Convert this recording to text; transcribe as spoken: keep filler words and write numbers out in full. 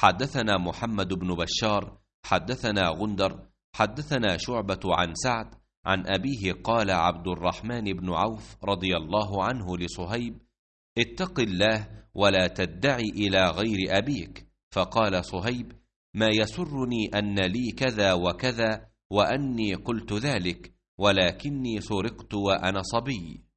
حدثنا محمد بن بشار حدثنا غندر حدثنا شعبة عن سعد عن أبيه قال عبد الرحمن بن عوف رضي الله عنه لصهيب: اتق الله ولا تدعي إلى غير أبيك. فقال صهيب: ما يسرني أن لي كذا وكذا وأني قلت ذلك، ولكني سرقت وأنا صبي.